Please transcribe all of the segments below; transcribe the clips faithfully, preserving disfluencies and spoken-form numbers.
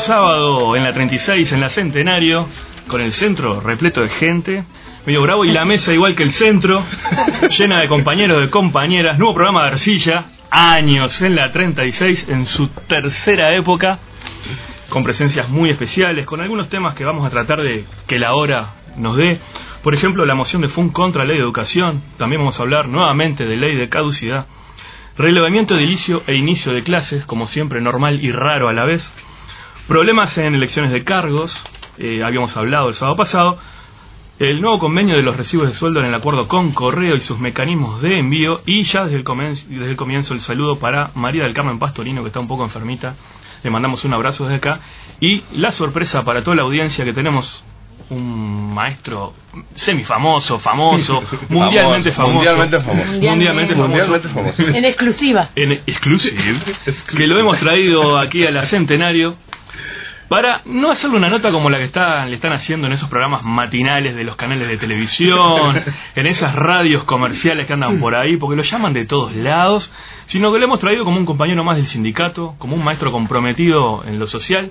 sábado en la treinta y seis, en la Centenario, con el centro repleto de gente, medio bravo, y la mesa igual que el centro, llena de compañeros, de compañeras. Nuevo programa de Arcilla, años en la treinta y seis, en su tercera época, con presencias muy especiales, con algunos temas que vamos a tratar de que la hora nos dé. Por ejemplo, la moción de F U N contra la ley de educación. También vamos a hablar nuevamente de ley de caducidad. Relevamiento edilicio e inicio de clases, como siempre, normal y raro a la vez. Problemas en elecciones de cargos, eh, habíamos hablado el sábado pasado. El nuevo convenio de los recibos de sueldo en el acuerdo con Correo y sus mecanismos de envío. Y ya desde el comienzo, desde el, comienzo el saludo para María del Carmen Pastorino, que está un poco enfermita. Le mandamos un abrazo desde acá. Y la sorpresa para toda la audiencia, que tenemos un maestro semifamoso, famoso, mundialmente famoso, mundialmente famoso, mundialmente, mundialmente famoso, mundialmente famoso, en exclusiva, en exclusiva, que lo hemos traído aquí a la Centenario para no hacerle una nota como la que está, le están haciendo en esos programas matinales de los canales de televisión, en esas radios comerciales que andan por ahí, porque lo llaman de todos lados, sino que lo hemos traído como un compañero más del sindicato, como un maestro comprometido en lo social,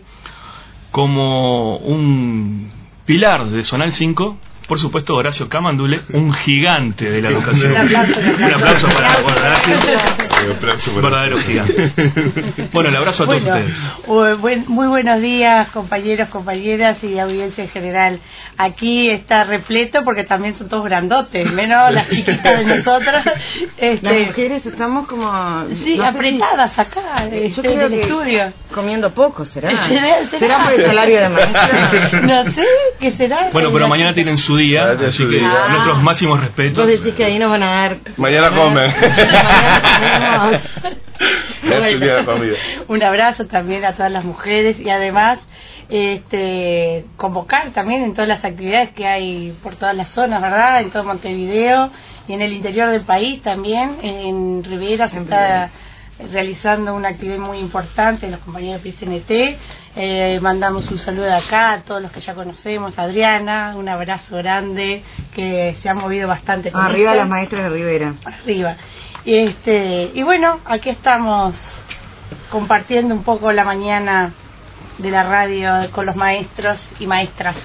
como un pilar de Zonal cinco, por supuesto Horacio Camandule, un gigante de la educación. Un aplauso, un aplauso. Un aplauso para Horacio, un verdadero gigante. Bueno, el abrazo a todos bueno, ustedes. Buen, muy buenos días, compañeros, compañeras y audiencia en general. Aquí está repleto porque también son todos grandotes, menos las chiquitas de nosotras. Este, las mujeres estamos como... Sí, no apretadas si, acá, yo este, creo del que estudio. Comiendo poco, ¿será? ¿Será, será? ¿Será por el salario de maestra? No sé, ¿qué será? Bueno, pero mañana tienen su día, Ah, así que ah. nuestros máximos respetos. Vos decís que ahí nos van a dar... Mañana comen. Mañana Es el día de comida. Un abrazo también a todas las mujeres y además este convocar también en todas las actividades que hay por todas las zonas, ¿verdad? En todo Montevideo y en el interior del país también. En Rivera se está realizando una actividad muy importante, los compañeros de P C N T. Eh, mandamos un saludo de acá a todos los que ya conocemos, Adriana, un abrazo grande, que se ha movido bastante con arriba esto. Las maestras de Rivera. Arriba. Y este y bueno, aquí estamos compartiendo un poco la mañana de la radio con los maestros y maestras.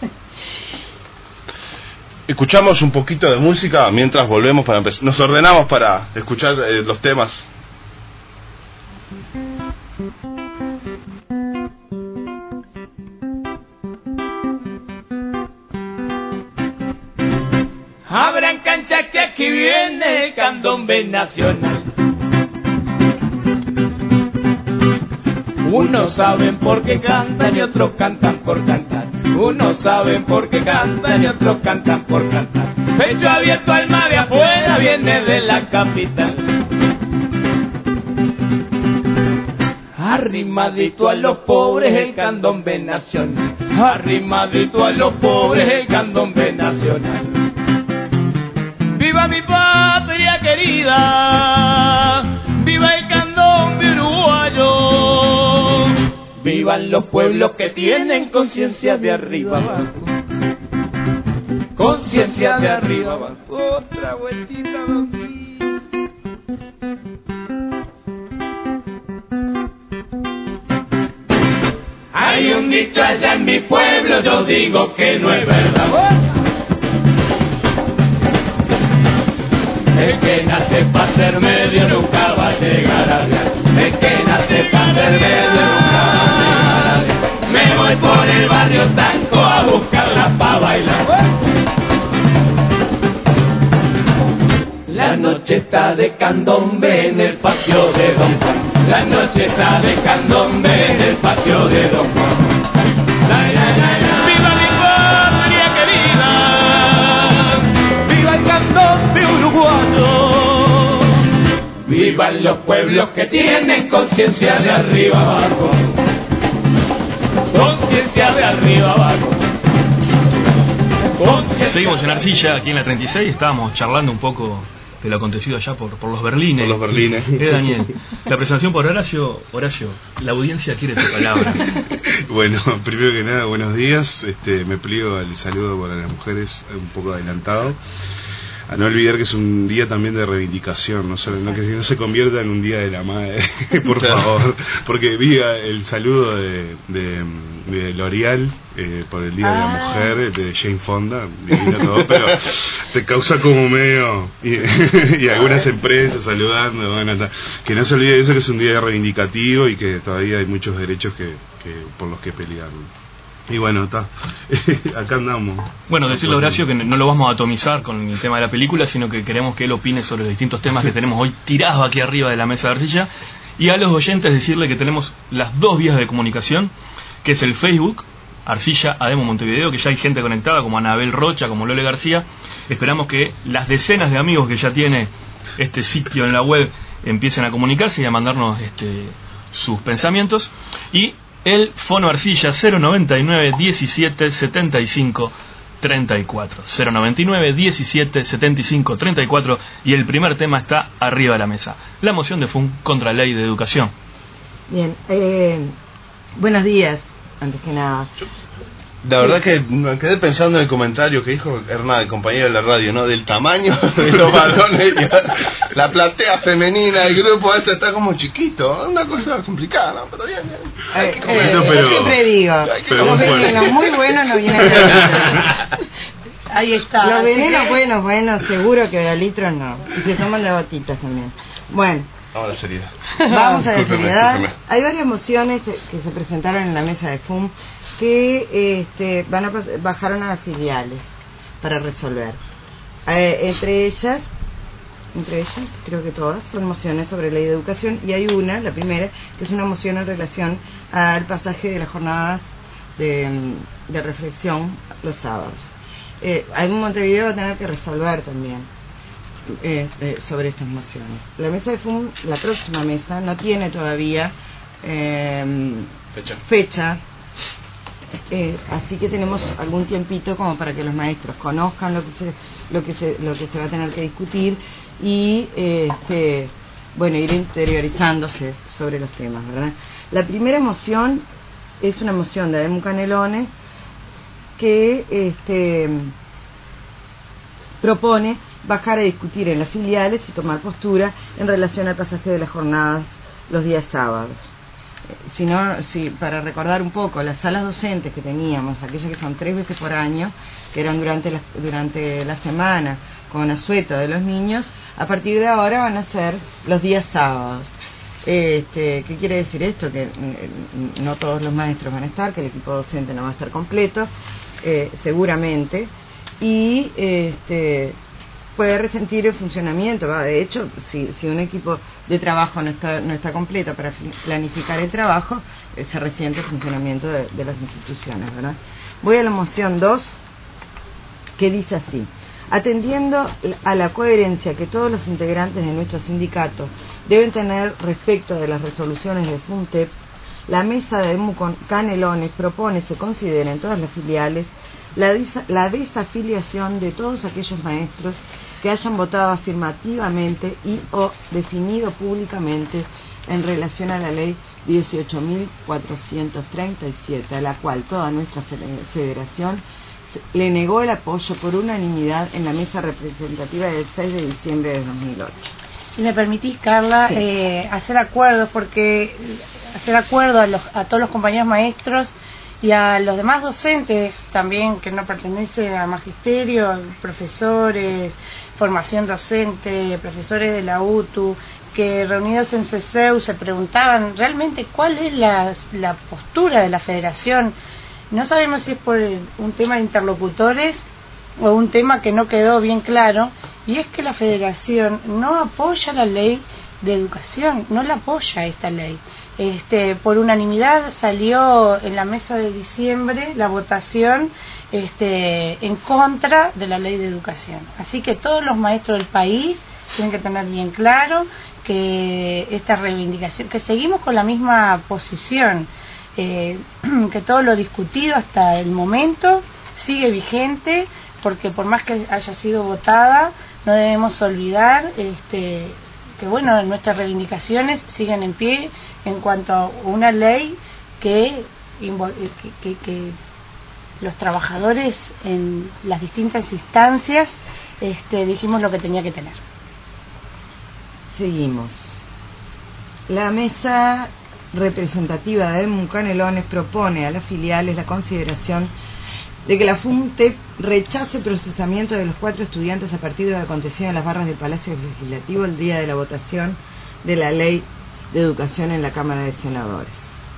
Escuchamos un poquito de música mientras volvemos para empezar. Nos ordenamos para escuchar eh, los temas. Abran canchas que aquí viene el candombe nacional. Unos saben por qué cantan y otros cantan por cantar. Unos saben por qué cantan y otros cantan por cantar. Pecho abierto, alma de afuera, viene de la capital. Arrimadito a los pobres el candombe nacional. Arrimadito a los pobres el candombe nacional. ¡Viva mi patria querida! ¡Viva el candombe uruguayo! ¡Vivan los pueblos que tienen conciencia de arriba abajo! Conciencia de arriba abajo. Otra vueltita, mami. Hay un dicho allá en mi pueblo, yo digo que no es verdad. El que nace para ser medio nunca va a llegar a nada. El que nace para ser medio nunca va a llegar a nada. Me voy por el barrio Tanco a buscarla pa' bailar. La noche está de candombe en el patio de Don Juan. La noche está de candombe en el patio de Don Juan. La, la, la, la. ¡Viva mi patria querida! ¡Viva el candombe uruguayo! ¡Vivan los pueblos que tienen conciencia de arriba abajo! Conciencia de arriba abajo. Seguimos en Arcilla, aquí en la treinta y seis, estábamos charlando un poco de lo acontecido allá por, por los Berlines. Por los Berlines. Eh, Daniel, la presentación por Horacio. Horacio, la audiencia quiere tu palabra. Bueno, primero que nada, buenos días. Este, me pliego al saludo para las mujeres un poco adelantado. a no olvidar que es un día también de reivindicación, no, solo, no que no se convierta en un día de la madre, por favor, porque vi el saludo de, de, de L'Oreal eh, por el Día ah. de la Mujer, de Jane Fonda, divino todo, pero te causa como medio, y, y algunas empresas saludando, bueno, ta, que no se olvide de eso, que es un día reivindicativo y que todavía hay muchos derechos que, que por los que pelear. Y bueno, está. Acá andamos. Bueno, decirle a Horacio que no lo vamos a atomizar con el tema de la película, sino que queremos que él opine sobre los distintos temas que tenemos hoy tirados aquí arriba de la mesa de arcilla. Y a los oyentes decirle que tenemos las dos vías de comunicación, que es el Facebook, Arcilla Ademo Montevideo, que ya hay gente conectada, como Anabel Rocha, como Lole García. Esperamos que las decenas de amigos que ya tiene este sitio en la web empiecen a comunicarse y a mandarnos este, sus pensamientos. Y el Fono Arcilla cero noventa y nueve diecisiete setenta y cinco treinta y cuatro cero noventa y nueve diecisiete setenta y cinco treinta y cuatro, y el primer tema está arriba de la mesa: la moción de F U N contra la ley de educación. Bien, eh, buenos días, antes que nada. La verdad que me quedé pensando en el comentario que dijo Hernán, el compañero de la radio, ¿no? Del tamaño de los varones, la platea femenina, el grupo este está como chiquito, una cosa complicada, ¿no? Pero bien, bien. Hay que eh, eh, pero, siempre digo, los venenos muy buenos no vienen a ahí está. Los venenos que... buenos, buenos, seguro que de litros no. Y se toman de gotitas también. Bueno. Vamos a la seriedad. Vamos a la seriedad. Hay varias mociones que, que se presentaron en la mesa de F U M que este, van a, bajaron a las filiales para resolver. Eh, entre ellas, entre ellas, creo que todas, son mociones sobre ley de educación, y hay una, la primera, que es una moción en relación al pasaje de las jornadas de, de reflexión los sábados. Eh, hay un Montevideo va a tener que resolver también. Eh, eh, sobre estas mociones. La mesa de F U M, la próxima mesa, no tiene todavía eh, fecha, fecha eh, así que tenemos algún tiempito como para que los maestros conozcan lo que se, lo que se, lo que se va a tener que discutir y eh, este, bueno, ir interiorizándose sobre los temas, ¿verdad? La primera moción es una moción de Ademo Canelones que este, propone bajar a discutir en las filiales y tomar postura en relación al pasaje de las jornadas los días sábados. Si no, si, para recordar un poco, las salas docentes que teníamos, aquellas que son tres veces por año, que eran durante la, durante la semana con asueto de los niños, a partir de ahora van a ser los días sábados. Este, ¿qué quiere decir esto? Que mm, no todos los maestros van a estar, que el equipo docente no va a estar completo, eh, seguramente, y este puede resentir el funcionamiento. De hecho, si, si un equipo de trabajo no está, no está completo para planificar el trabajo, eh, se resiente el funcionamiento de, de las instituciones, ¿verdad? Voy a la moción dos, que dice así: atendiendo a la coherencia que todos los integrantes de nuestro sindicato deben tener respecto de las resoluciones de FUNTEP, la mesa de Ademo Canelones propone se considere en todas las filiales la, disa, la desafiliación de todos aquellos maestros que hayan votado afirmativamente y o definido públicamente en relación a la ley dieciocho mil cuatrocientos treinta y siete, a la cual toda nuestra federación le negó el apoyo por unanimidad en la mesa representativa del seis de diciembre de dos mil ocho. Si me permitís, Carla, sí. eh, hacer acuerdos, porque hacer acuerdo a, los, a todos los compañeros maestros y a los demás docentes también que no pertenecen al magisterio, profesores, formación docente, profesores de la U T U, que reunidos en C C U se preguntaban realmente cuál es la, la postura de la federación. No sabemos si es por un tema de interlocutores o un tema que no quedó bien claro, y es que la federación no apoya la ley de educación, no la apoya esta ley. Este, por unanimidad salió en la mesa de diciembre la votación este, en contra de la ley de educación. Así que todos los maestros del país tienen que tener bien claro que esta reivindicación, que seguimos con la misma posición, eh, que todo lo discutido hasta el momento sigue vigente, porque por más que haya sido votada, no debemos olvidar este, que bueno, nuestras reivindicaciones siguen en pie en cuanto a una ley que, que, que, que los trabajadores en las distintas instancias este, dijimos lo que tenía que tener. Seguimos. La mesa representativa de Canelones propone a las filiales la consideración de que la FUNTEP rechace el procesamiento de los cuatro estudiantes a partir de lo acontecido en las barras del Palacio Legislativo el día de la votación de la Ley de Educación en la Cámara de Senadores.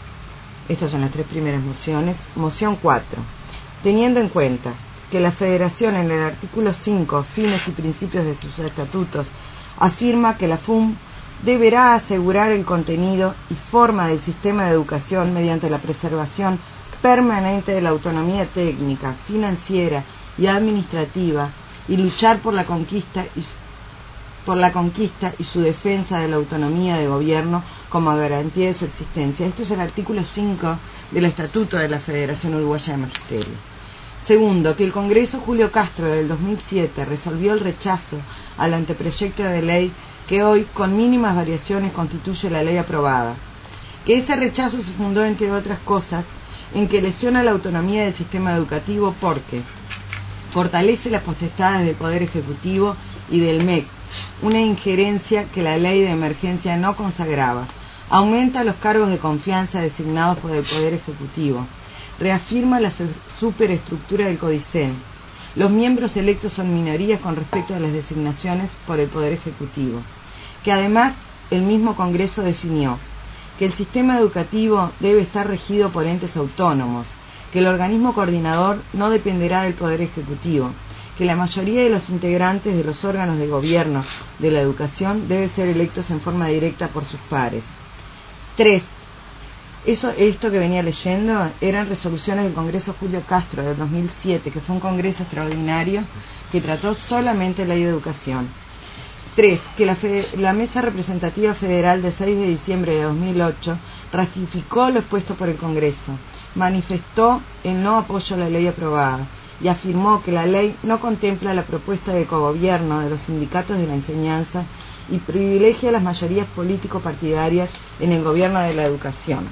Estas son las tres primeras mociones. Moción cuatro. Teniendo en cuenta que la Federación en el artículo cinco, fines y principios de sus estatutos, afirma que la F U M deberá asegurar el contenido y forma del sistema de educación mediante la preservación permanente de la autonomía técnica, financiera y administrativa y luchar por la conquista y por la conquista y su defensa de la autonomía de gobierno como garantía de su existencia. Esto es el artículo cinco del Estatuto de la Federación Uruguaya de Magisterio. Segundo, que el Congreso Julio Castro del dos mil siete resolvió el rechazo al anteproyecto de ley que hoy, con mínimas variaciones, constituye la ley aprobada. Que ese rechazo se fundó, entre otras cosas, en que lesiona la autonomía del sistema educativo porque fortalece las potestades del Poder Ejecutivo y del M E C, una injerencia que la ley de emergencia no consagraba, aumenta los cargos de confianza designados por el Poder Ejecutivo, reafirma la superestructura del CODICEN, los miembros electos son minorías con respecto a las designaciones por el Poder Ejecutivo, que además el mismo Congreso definió que el sistema educativo debe estar regido por entes autónomos, que el organismo coordinador no dependerá del Poder Ejecutivo, que la mayoría de los integrantes de los órganos de gobierno de la educación deben ser electos en forma directa por sus pares. Tres. Eso, esto que venía leyendo eran resoluciones del Congreso Julio Castro del dos mil siete, que fue un congreso extraordinario que trató solamente la ley de educación. Tres. Que la, la Mesa Representativa Federal de seis de diciembre de dos mil ocho ratificó lo expuesto por el Congreso, manifestó el no apoyo a la ley aprobada y afirmó que la ley no contempla la propuesta de cogobierno de los sindicatos de la enseñanza y privilegia las mayorías político-partidarias en el gobierno de la educación.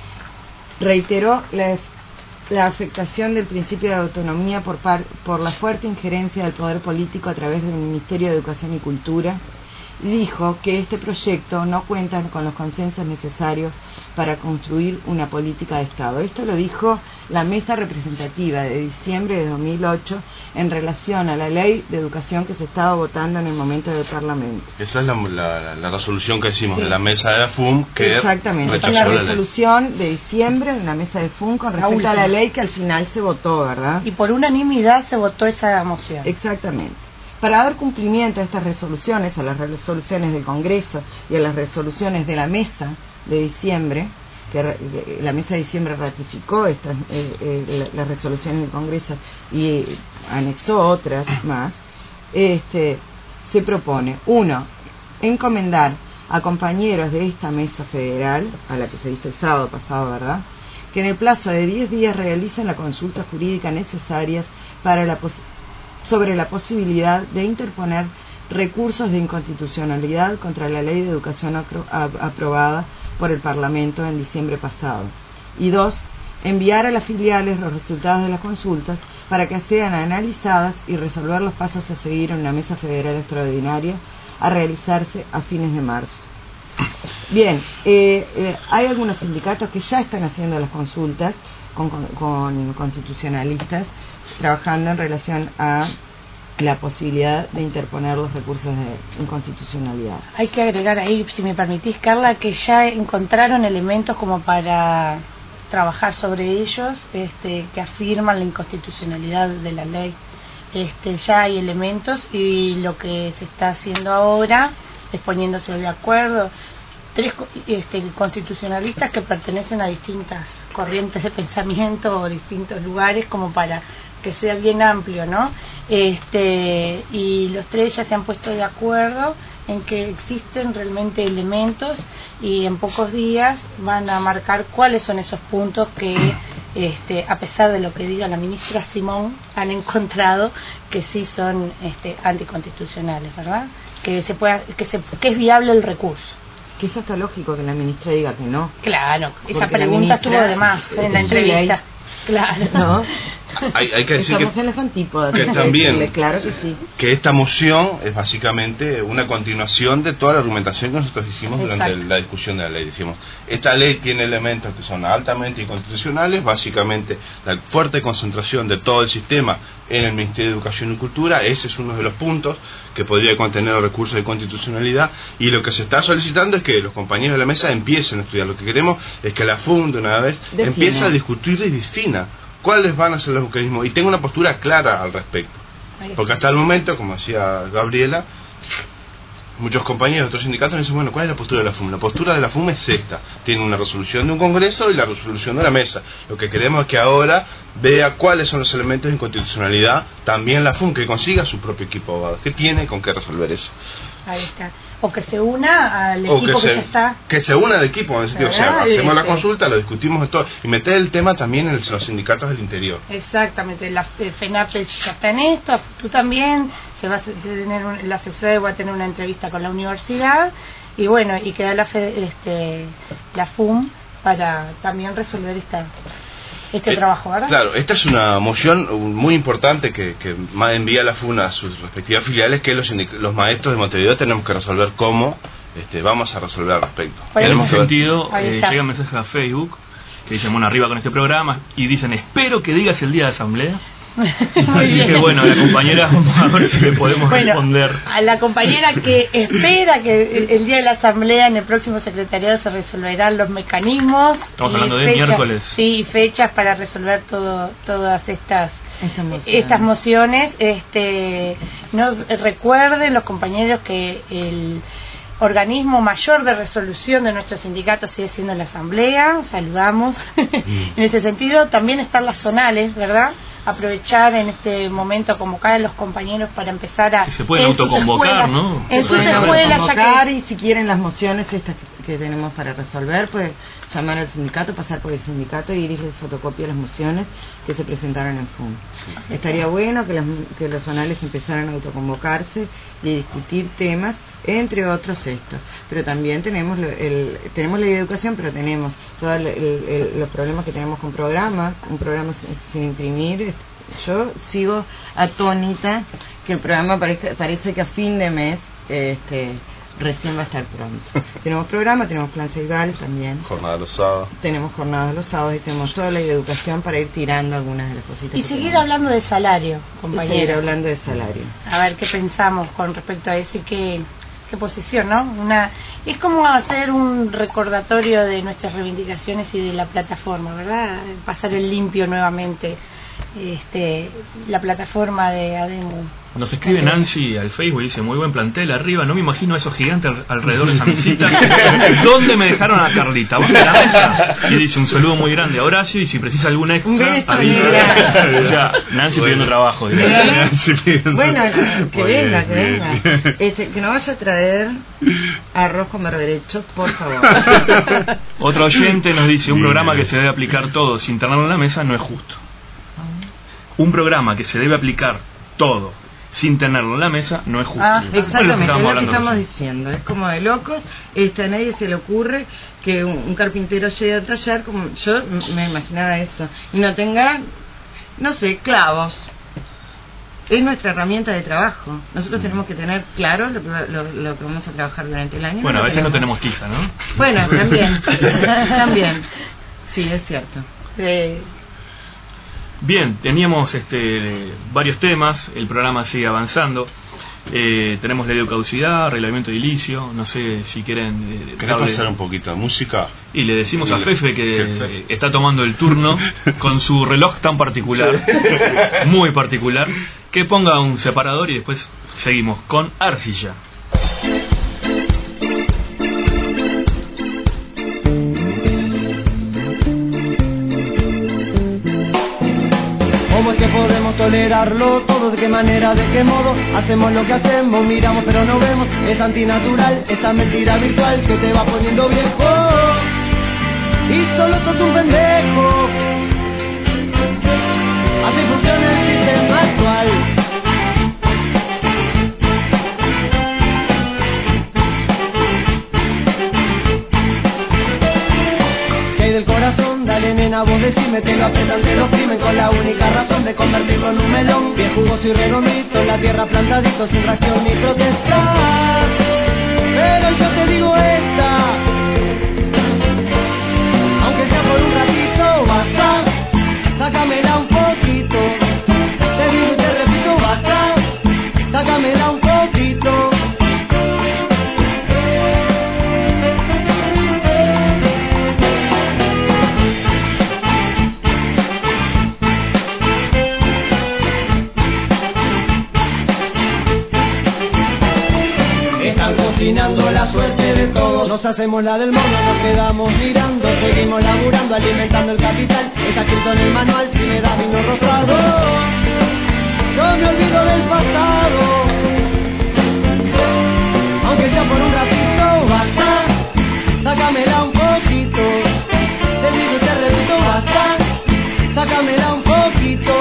Reiteró la, la afectación del principio de autonomía por, par, por la fuerte injerencia del poder político a través del Ministerio de Educación y Cultura, y dijo que este proyecto no cuenta con los consensos necesarios para construir una política de Estado. Esto lo dijo la Mesa Representativa de diciembre de dos mil ocho en relación a la ley de educación que se estaba votando en el momento del Parlamento. Esa es la, la, la resolución que hicimos, sí, de la mesa de la F U M, que exactamente, es una resolución de diciembre de la mesa de F U M con respecto a la ley que al final se votó, ¿verdad? Y por unanimidad se votó esa moción. Exactamente. Para dar cumplimiento a estas resoluciones, a las resoluciones del Congreso y a las resoluciones de la mesa de diciembre, que la mesa de diciembre ratificó estas, eh, eh, las resoluciones del Congreso y eh, anexó otras más, este, se propone, uno, encomendar a compañeros de esta mesa federal, a la que se hizo el sábado pasado, ¿verdad?, que en el plazo de diez días realicen la consulta jurídica necesarias para la posibilidad sobre la posibilidad de interponer recursos de inconstitucionalidad contra la ley de educación apro aprobada por el Parlamento en diciembre pasado. Y dos, enviar a las filiales los resultados de las consultas para que sean analizadas y resolver los pasos a seguir en una mesa federal extraordinaria a realizarse a fines de marzo. Bien, eh, eh, hay algunos sindicatos que ya están haciendo las consultas con, con, con constitucionalistas, trabajando en relación a la posibilidad de interponer los recursos de inconstitucionalidad. Hay que agregar ahí, si me permitís, Carla, que ya encontraron elementos como para trabajar sobre ellos, este, que afirman la inconstitucionalidad de la ley. Este, ya hay elementos y lo que se está haciendo ahora es poniéndose de acuerdo tres este, constitucionalistas que pertenecen a distintas corrientes de pensamiento o distintos lugares, como para que sea bien amplio, ¿no? Este, y los tres ya se han puesto de acuerdo en que existen realmente elementos y en pocos días van a marcar cuáles son esos puntos que, este, a pesar de lo que diga la ministra Simón, han encontrado que sí son este, anticonstitucionales, ¿verdad? Que se pueda, que, se, que es viable el recurso. Que es hasta lógico que la ministra diga que no. Claro, esa pregunta estuvo de más en la entrevista. Claro. ¿No? hay, hay que decir Estamos que, en las antípodas. que hay que también decirle, claro que sí. que esta moción es básicamente una continuación de toda la argumentación que nosotros hicimos durante Exacto. la discusión de la ley. Decimos, esta ley tiene elementos que son altamente inconstitucionales, básicamente la fuerte concentración de todo el sistema en el Ministerio de Educación y Cultura, ese es uno de los puntos que podría contener los recursos de constitucionalidad, y lo que se está solicitando es que los compañeros de la mesa empiecen a estudiar. Lo que queremos es que la F U M de una vez Defina. empiece a discutir y defina cuáles van a ser los mecanismos y tenga una postura clara al respecto. Porque hasta el momento, como decía Gabriela, muchos compañeros de otros sindicatos dicen, bueno, ¿cuál es la postura de la F U M? La postura de la F U M es esta, tiene una resolución de un congreso y la resolución de la mesa. Lo que queremos es que ahora vea cuáles son los elementos de inconstitucionalidad, también la F U M, que consiga su propio equipo de abogados, que tiene con qué resolver eso. Ahí está. O que se una al O equipo que, se, ya está. que se una al equipo, en el sentido, o sea, Ah, hacemos la sí. consulta, lo discutimos en todo, y meter el tema también en los sindicatos del interior. Exactamente, la eh, FENAPE ya está en esto, tú también, se va a hacer- tener un- la C C D va a tener una entrevista con la universidad, y bueno, y queda la fe- este, la F U M para también resolver esta este Eh, trabajo, ¿verdad? Claro, esta es una moción uh, muy importante que, que ma- envía la F U N a sus respectivas filiales, que los, sindic- los maestros de Montevideo tenemos que resolver cómo este, vamos a resolver al respecto. Por En Tenemos ese que ver- sentido, Ahí eh, está. llegan mensajes a Facebook que dicen, bueno, arriba con este programa, y dicen, espero que digas el día de asamblea. Muy Así bien. que bueno, la compañera, vamos a ver si le podemos Bueno, responder. a la compañera que espera que el, el día de la asamblea en el próximo secretariado se resolverán los mecanismos. Estamos y hablando de fechas- miércoles. Sí, fechas para resolver todo todas estas Esta moción. estas mociones. Este, nos recuerden los compañeros que el organismo mayor de resolución de nuestro sindicato sigue siendo la asamblea, saludamos. En este sentido también están las zonales, ¿verdad? Aprovechar en este momento a convocar a los compañeros para empezar a Que se pueden en sus autoconvocar, escuelas- ¿no? en Se sus pueden escuelas, ya convocar, que y si quieren las mociones estas que, que tenemos para resolver, pues llamar al sindicato, pasar por el sindicato y dirigir fotocopia de las mociones que se presentaron en F U M. Estaría bueno que, las, que los zonales empezaran a autoconvocarse y a discutir temas, entre otros estos. Pero también tenemos lo- el, tenemos la ley de educación, pero tenemos todos los problemas que tenemos con programas, un programa sin, sin imprimir. Yo sigo atónita que el programa parece, parece que a fin de mes este, recién va a estar pronto. Tenemos programa, tenemos plan Ceibal también, Jornada de los sábados. tenemos jornadas los sábados y tenemos toda la ley de educación para ir tirando algunas de las cositas. y que seguir tenemos. hablando de salario, Y seguir compañeros. hablando de salario. A ver qué pensamos con respecto a eso y qué, qué posición, ¿no? Una, es como hacer un recordatorio de nuestras reivindicaciones y de la plataforma, ¿verdad? Pasar el limpio nuevamente, este, la plataforma de ADEMU. Nos escribe Nancy al Facebook y dice, muy buen plantel arriba, no me imagino a esos gigantes al- alrededor de esa mesita. ¿Dónde me dejaron a Carlita? ¿Abajo de la mesa? Y dice, un saludo muy grande a Horacio, y si precisa algún Un extra, beso, avisa. mira. O sea, Nancy Bueno. pidiendo trabajo. ¿sí? Sí, bien. Bueno, que Muy venga, bien, que bien. venga. Este, que no vaya a traer arroz con berberechos, por favor. Otro oyente nos dice, un Bien. programa que se debe aplicar todo sin tenerlo en la mesa no es justo. Un programa que se debe aplicar todo sin tenerlo en la mesa no es justo. Ah, Bueno, Exactamente, es lo que hablando estamos recién. diciendo. Es como de locos. Este, a nadie se le ocurre que un, un carpintero llegue a tallar, como yo m- me imaginaba eso, y no tenga, no sé, clavos. Es nuestra herramienta de trabajo. Nosotros tenemos que tener claro lo que, va- lo, lo que vamos a trabajar durante el año. Bueno, a lo veces no tenemos tiza, ¿no? Bueno, también. También. Sí, es cierto. Eh, Bien, teníamos este, varios temas, el programa sigue avanzando. Eh, tenemos ley de caducidad, reglamento edilicio, no sé si quieren... eh, ¿Querés darle- pasar un poquito de música? Y le decimos a Y le- Fefe que que Fefe. está tomando el turno con su reloj tan particular, muy particular, que ponga un separador y después seguimos con Arcilla. ¿Cómo es que podemos tolerarlo todo? ¿De qué manera? ¿De qué modo? Hacemos lo que hacemos, miramos pero no vemos. Es antinatural, esta mentira virtual que te va poniendo viejo. Y solo sos un pendejo. Así funciona el sistema actual. Que hay del corazón, dale Dale nena, vos decime, te lo apretan, te lo exprimen con la única razón de convertirlo en un melón. Bien jugoso y redondito, en la tierra plantadito, sin reacción ni protestar. Pero yo te digo esta, aunque sea por un ratito, basta, sácamela un poquito. Te digo y te repito, basta, sácamela un poquito. Están cocinando la suerte de todos. Nos hacemos la del mono, nos quedamos mirando. Seguimos laburando, alimentando el capital. Está escrito en el manual, si me das vino rosado, yo me olvido del pasado. Aunque sea por un ratito, basta, sácamela un poquito. Te digo y te repito, basta, sácamela un poquito.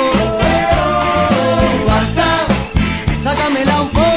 Basta, sácamela un poquito.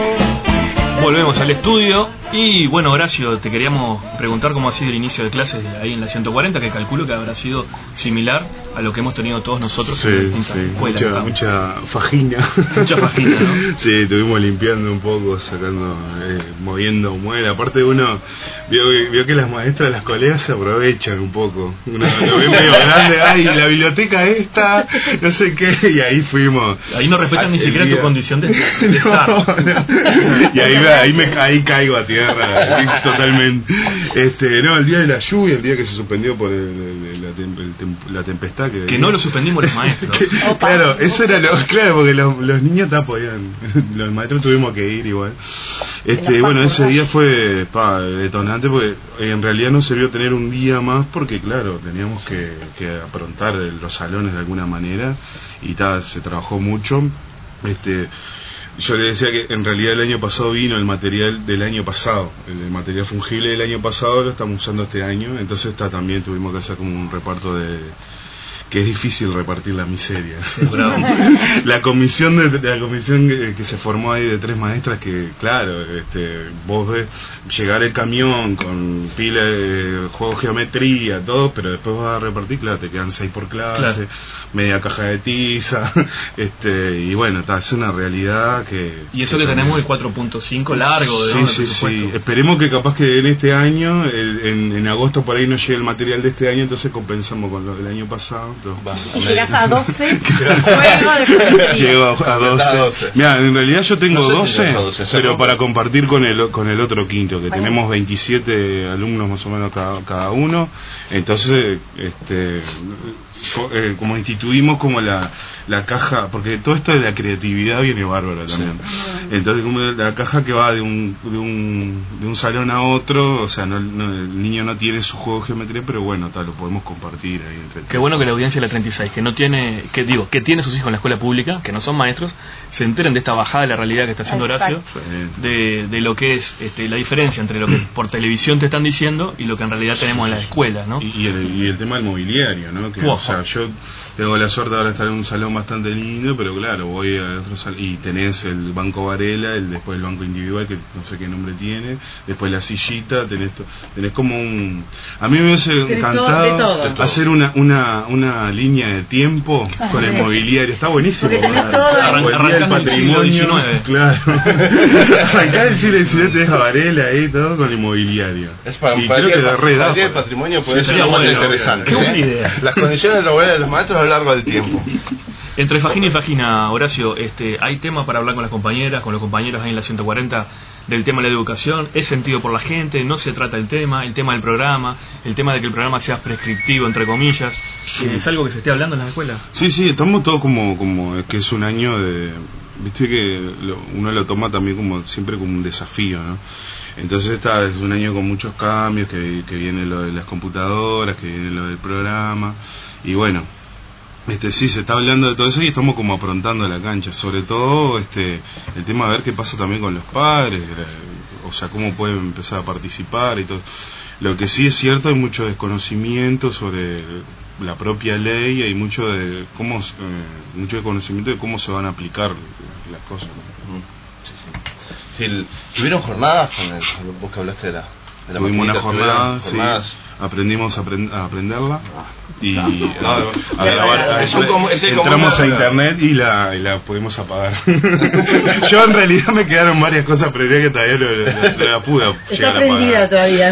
Volvemos al estudio y bueno, Horacio, te queríamos preguntar cómo ha sido el inicio de clases ahí en la ciento cuarenta, que calculo que habrá sido similar a lo que hemos tenido todos nosotros sí, en distintas sí, escuelas. mucha, mucha fajina. Mucha fajina, ¿no? Sí, estuvimos limpiando un poco, sacando, eh, moviendo muela. Aparte uno vio, vio que las maestras de las colegas se aprovechan un poco. Uno lo ve medio grande, ay, la biblioteca esta, no sé qué, y ahí fuimos. Ahí no respetan a, ni siquiera día... tu condición de, de estar. No, no. Y ahí, ahí, me, ahí caigo a tierra, totalmente. Este, no, el día de la lluvia, el día que se suspendió por el, el, la, tem, el tem, la tempestad. Que, que no lo suspendimos los maestros. que, claro, eso era lo, claro, porque los, los niños ta, podían, los maestros tuvimos que ir igual. Este, bueno, ese día fue pa, detonante porque en realidad nos sirvió tener un día más porque claro, teníamos que, que aprontar los salones de alguna manera y ta, se trabajó mucho. Este, yo le decía que en realidad el año pasado vino el material del año pasado, el material fungible del año pasado lo estamos usando este año, entonces está, también tuvimos que hacer como un reparto de... que es difícil repartir la miseria. Sí, la comisión de, de la comisión que, que se formó ahí de tres maestras que, claro, este, vos ves llegar el camión con pila de juego de geometría, todo, pero después vas a repartir, claro, te quedan seis por clase, claro, media caja de tiza, este, y bueno, ta, es una realidad que... Y eso que que también... tenemos el cuatro punto cinco largo, de sí, ¿no? sí, sí, esperemos que capaz que en este año, el, en, en agosto por ahí no llegue el material de este año, entonces compensamos con lo del año pasado. Y llegas a doce, juego de poesía. Llego a doce. Mira, en realidad yo tengo no sé doce, doce, pero para compartir con el con el otro quinto, que bueno, tenemos veintisiete alumnos más o menos cada, cada uno. Entonces, este eh, como instituimos como la, la caja, porque todo esto de la creatividad viene bárbaro también. Sí. Entonces, como la caja que va de un de un, de un salón a otro, o sea, no, no, el niño no tiene su juego de geometría, pero bueno, tal, lo podemos compartir ahí entre Qué bueno que la audiencia de la treinta y seis, que no tiene, que digo, que tiene sus hijos en la escuela pública, que no son maestros, se enteren de esta bajada de la realidad que está haciendo Horacio, de, de lo que es este, la diferencia entre lo que por televisión te están diciendo y lo que en realidad tenemos en la escuela, ¿no? Y, y, el, y el tema del mobiliario, ¿no? Que, wow. O sea, yo tengo la suerte de ahora estar en un salón bastante lindo, pero claro, voy a otro salón y tenés el banco Varela, el después el banco individual, que no sé qué nombre tiene, después la sillita, tenés, tenés como un... A mí me hubiese encantado todo, todo. hacer una, una, una línea de tiempo ah, con el mobiliario, está buenísimo. Porque tenés todo Arran, el día del patrimonio, claro. Arrancar el siglo diecinueve te deja Varela ahí, todo con el mobiliario. Es para, y para creo que da re el día del patrimonio puede sí, ser sí, muy bueno, interesante. Qué buena idea. Las condiciones laborales de los maestros a lo largo del tiempo. Entre Fajina y Fajina, Horacio, este, ¿hay tema para hablar con las compañeras, con los compañeros ahí en la ciento cuarenta del tema de la educación? ¿Es sentido por la gente? ¿No se trata el tema? ¿El tema del programa? ¿El tema de que el programa sea prescriptivo, entre comillas? Sí. ¿Es algo que se esté hablando en la escuela? Sí, sí, estamos todos como, como que es un año de... Viste que lo, uno lo toma también como siempre como un desafío, ¿no? Entonces esta es un año con muchos cambios, que, que viene lo de las computadoras, que viene lo del programa, y bueno... Este, sí, se está hablando de todo eso y estamos como aprontando la cancha, sobre todo este el tema de ver qué pasa también con los padres, o sea, cómo pueden empezar a participar y todo. Lo que sí es cierto, hay mucho desconocimiento sobre la propia ley, hay mucho de cómo eh, mucho desconocimiento de cómo se van a aplicar las cosas, ¿no? Sí, sí. Sí, el, ¿tuvieron jornadas con el, vos que hablaste de la, de la tuvimos una jornada, sí. aprendimos a, aprend- a aprenderla y No, a, a grabar. A es eso, un como- es como entramos una- a internet y la, y la pudimos apagar. Yo en realidad me quedaron varias cosas, pero diría que todavía no, no- no la pude Está llegar a prendida apagar. todavía,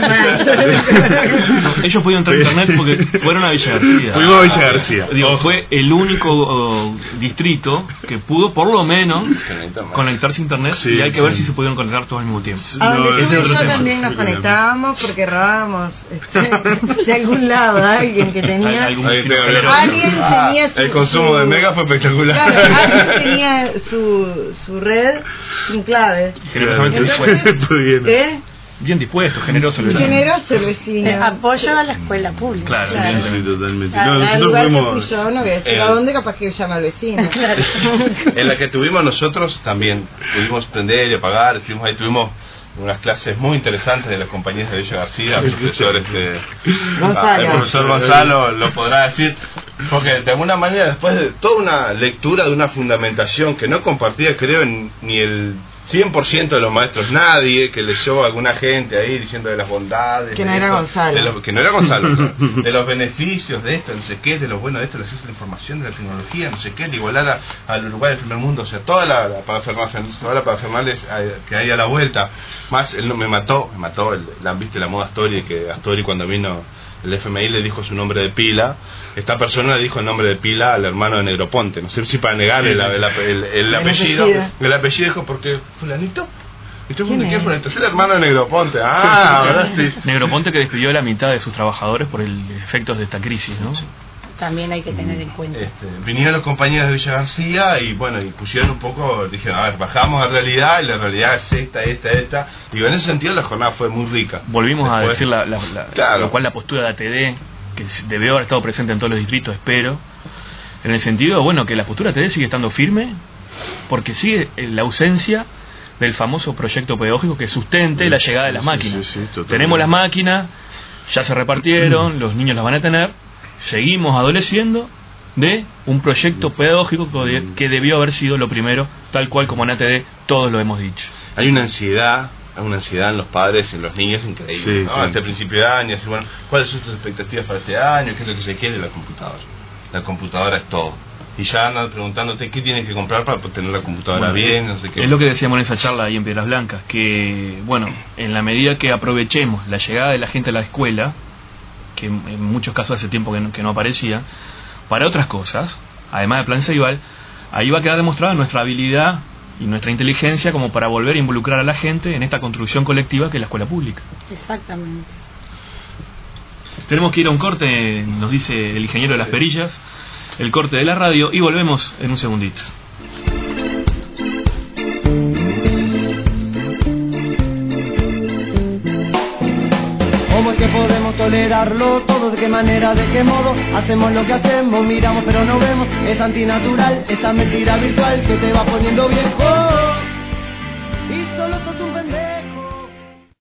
más. Ellos pudieron entrar a internet porque fueron a Villa García. Fuimos a Villa García. Digo, fue el único oh, distrito que pudo por lo menos conectarse a internet Sí, y hay que ver sí. si se pudieron conectar todos al mismo tiempo. A donde No, ese tú es y otro yo tema. también nos conectábamos porque robábamos este, de algún lado a alguien que Hay- tenía... algún Ahí vecino te- generoso. Alguien Ah, tenía su... el consumo su- de Mega fue espectacular. Claro, alguien tenía su, su red sin clave. Generosamente Entonces, dispuesto. Pudieron. ¿Eh? Bien dispuesto, generoso el vecino. Generoso el vecino. Eh, apoyo a la escuela pública. Claro, Sí, sí, sí, totalmente. A- No, al nosotros lugar que fui fuimos. yo, no voy a decir El- a dónde, capaz que llama al vecino. En la que tuvimos nosotros también pudimos prender y apagar, estuvimos ahí, tuvimos unas clases muy interesantes de los compañeros de Villa García, el profesor este Gonzalo. el profesor Gonzalo lo podrá decir, porque de alguna manera después de toda una lectura de una fundamentación que no compartía creo en, ni el cien por ciento de los maestros, nadie que leyó a alguna gente ahí diciendo de las bondades Que no de era esto, Gonzalo. de lo- que no era Gonzalo claro, de los beneficios de esto, no sé qué, de lo bueno de esto, el acceso a la información, de la tecnología, no sé qué, de igualar a- al Uruguay del primer mundo, o sea, toda la, la parafernalia, toda la parafernalia eh, que hay a la vuelta, más él no me mató, me mató, el, la, viste la moda Astori, que Astori cuando vino el F M I le dijo su nombre de pila, esta persona le dijo el nombre de pila al hermano de Negroponte, no sé si para negarle el, el, el, el apellido, apellido. el apellido dijo porque fulanito, ¿y tú ¿Quién de qué es? fulanito? Es el hermano de Negroponte, ah, ahora sí. Negroponte que despidió a la mitad de sus trabajadores por el efectos de esta crisis, ¿no? También hay que tener en cuenta. Este, vinieron los compañeros de Villa García y bueno, y pusieron un poco, dijeron, a ver, bajamos a realidad y la realidad es esta, esta, esta. Digo, en ese sentido la jornada fue muy rica. Volvimos a Después- decir la, la- la- Claro. lo cual la postura de A T D, que debió haber estado presente en todos los distritos, espero, en el sentido, bueno, que la postura de A T D sigue estando firme, porque sigue en la ausencia del famoso proyecto pedagógico que sustente la llegada de las Sí, máquinas. sí, sí, totalmente. Tenemos las máquinas, ya se repartieron, los niños las van a tener, seguimos adoleciendo de un proyecto pedagógico que que debió haber sido lo primero, tal cual como en A T D todos lo hemos dicho. Hay una ansiedad, hay una ansiedad en los padres, en los niños increíble. Sí, ¿no? sí. Este principio de año, así, bueno, ¿cuáles son tus expectativas para este año? ¿Qué es lo que se quiere? La computadora. La computadora es todo. Y ya andan preguntándote qué tienes que comprar para tener la computadora Bueno, bien, no sé qué. Es lo que decíamos en esa charla ahí en Piedras Blancas, que, bueno, en la medida que aprovechemos la llegada de la gente a la escuela, que en en muchos casos hace tiempo que no, que no aparecía, para otras cosas, además del plan Ceibal, ahí va a quedar demostrada nuestra habilidad y nuestra inteligencia como para volver a involucrar a la gente en esta construcción colectiva que es la escuela pública. Exactamente. Tenemos que ir a un corte, nos dice el ingeniero de las perillas, el corte de la radio, y volvemos en un segundito. ¿Cómo es que podemos tolerarlo todo? ¿De qué manera? ¿De qué modo? Hacemos lo que hacemos, miramos pero no vemos. Es antinatural, esa mentira virtual que te va poniendo viejo. Y solo sos un pendejo.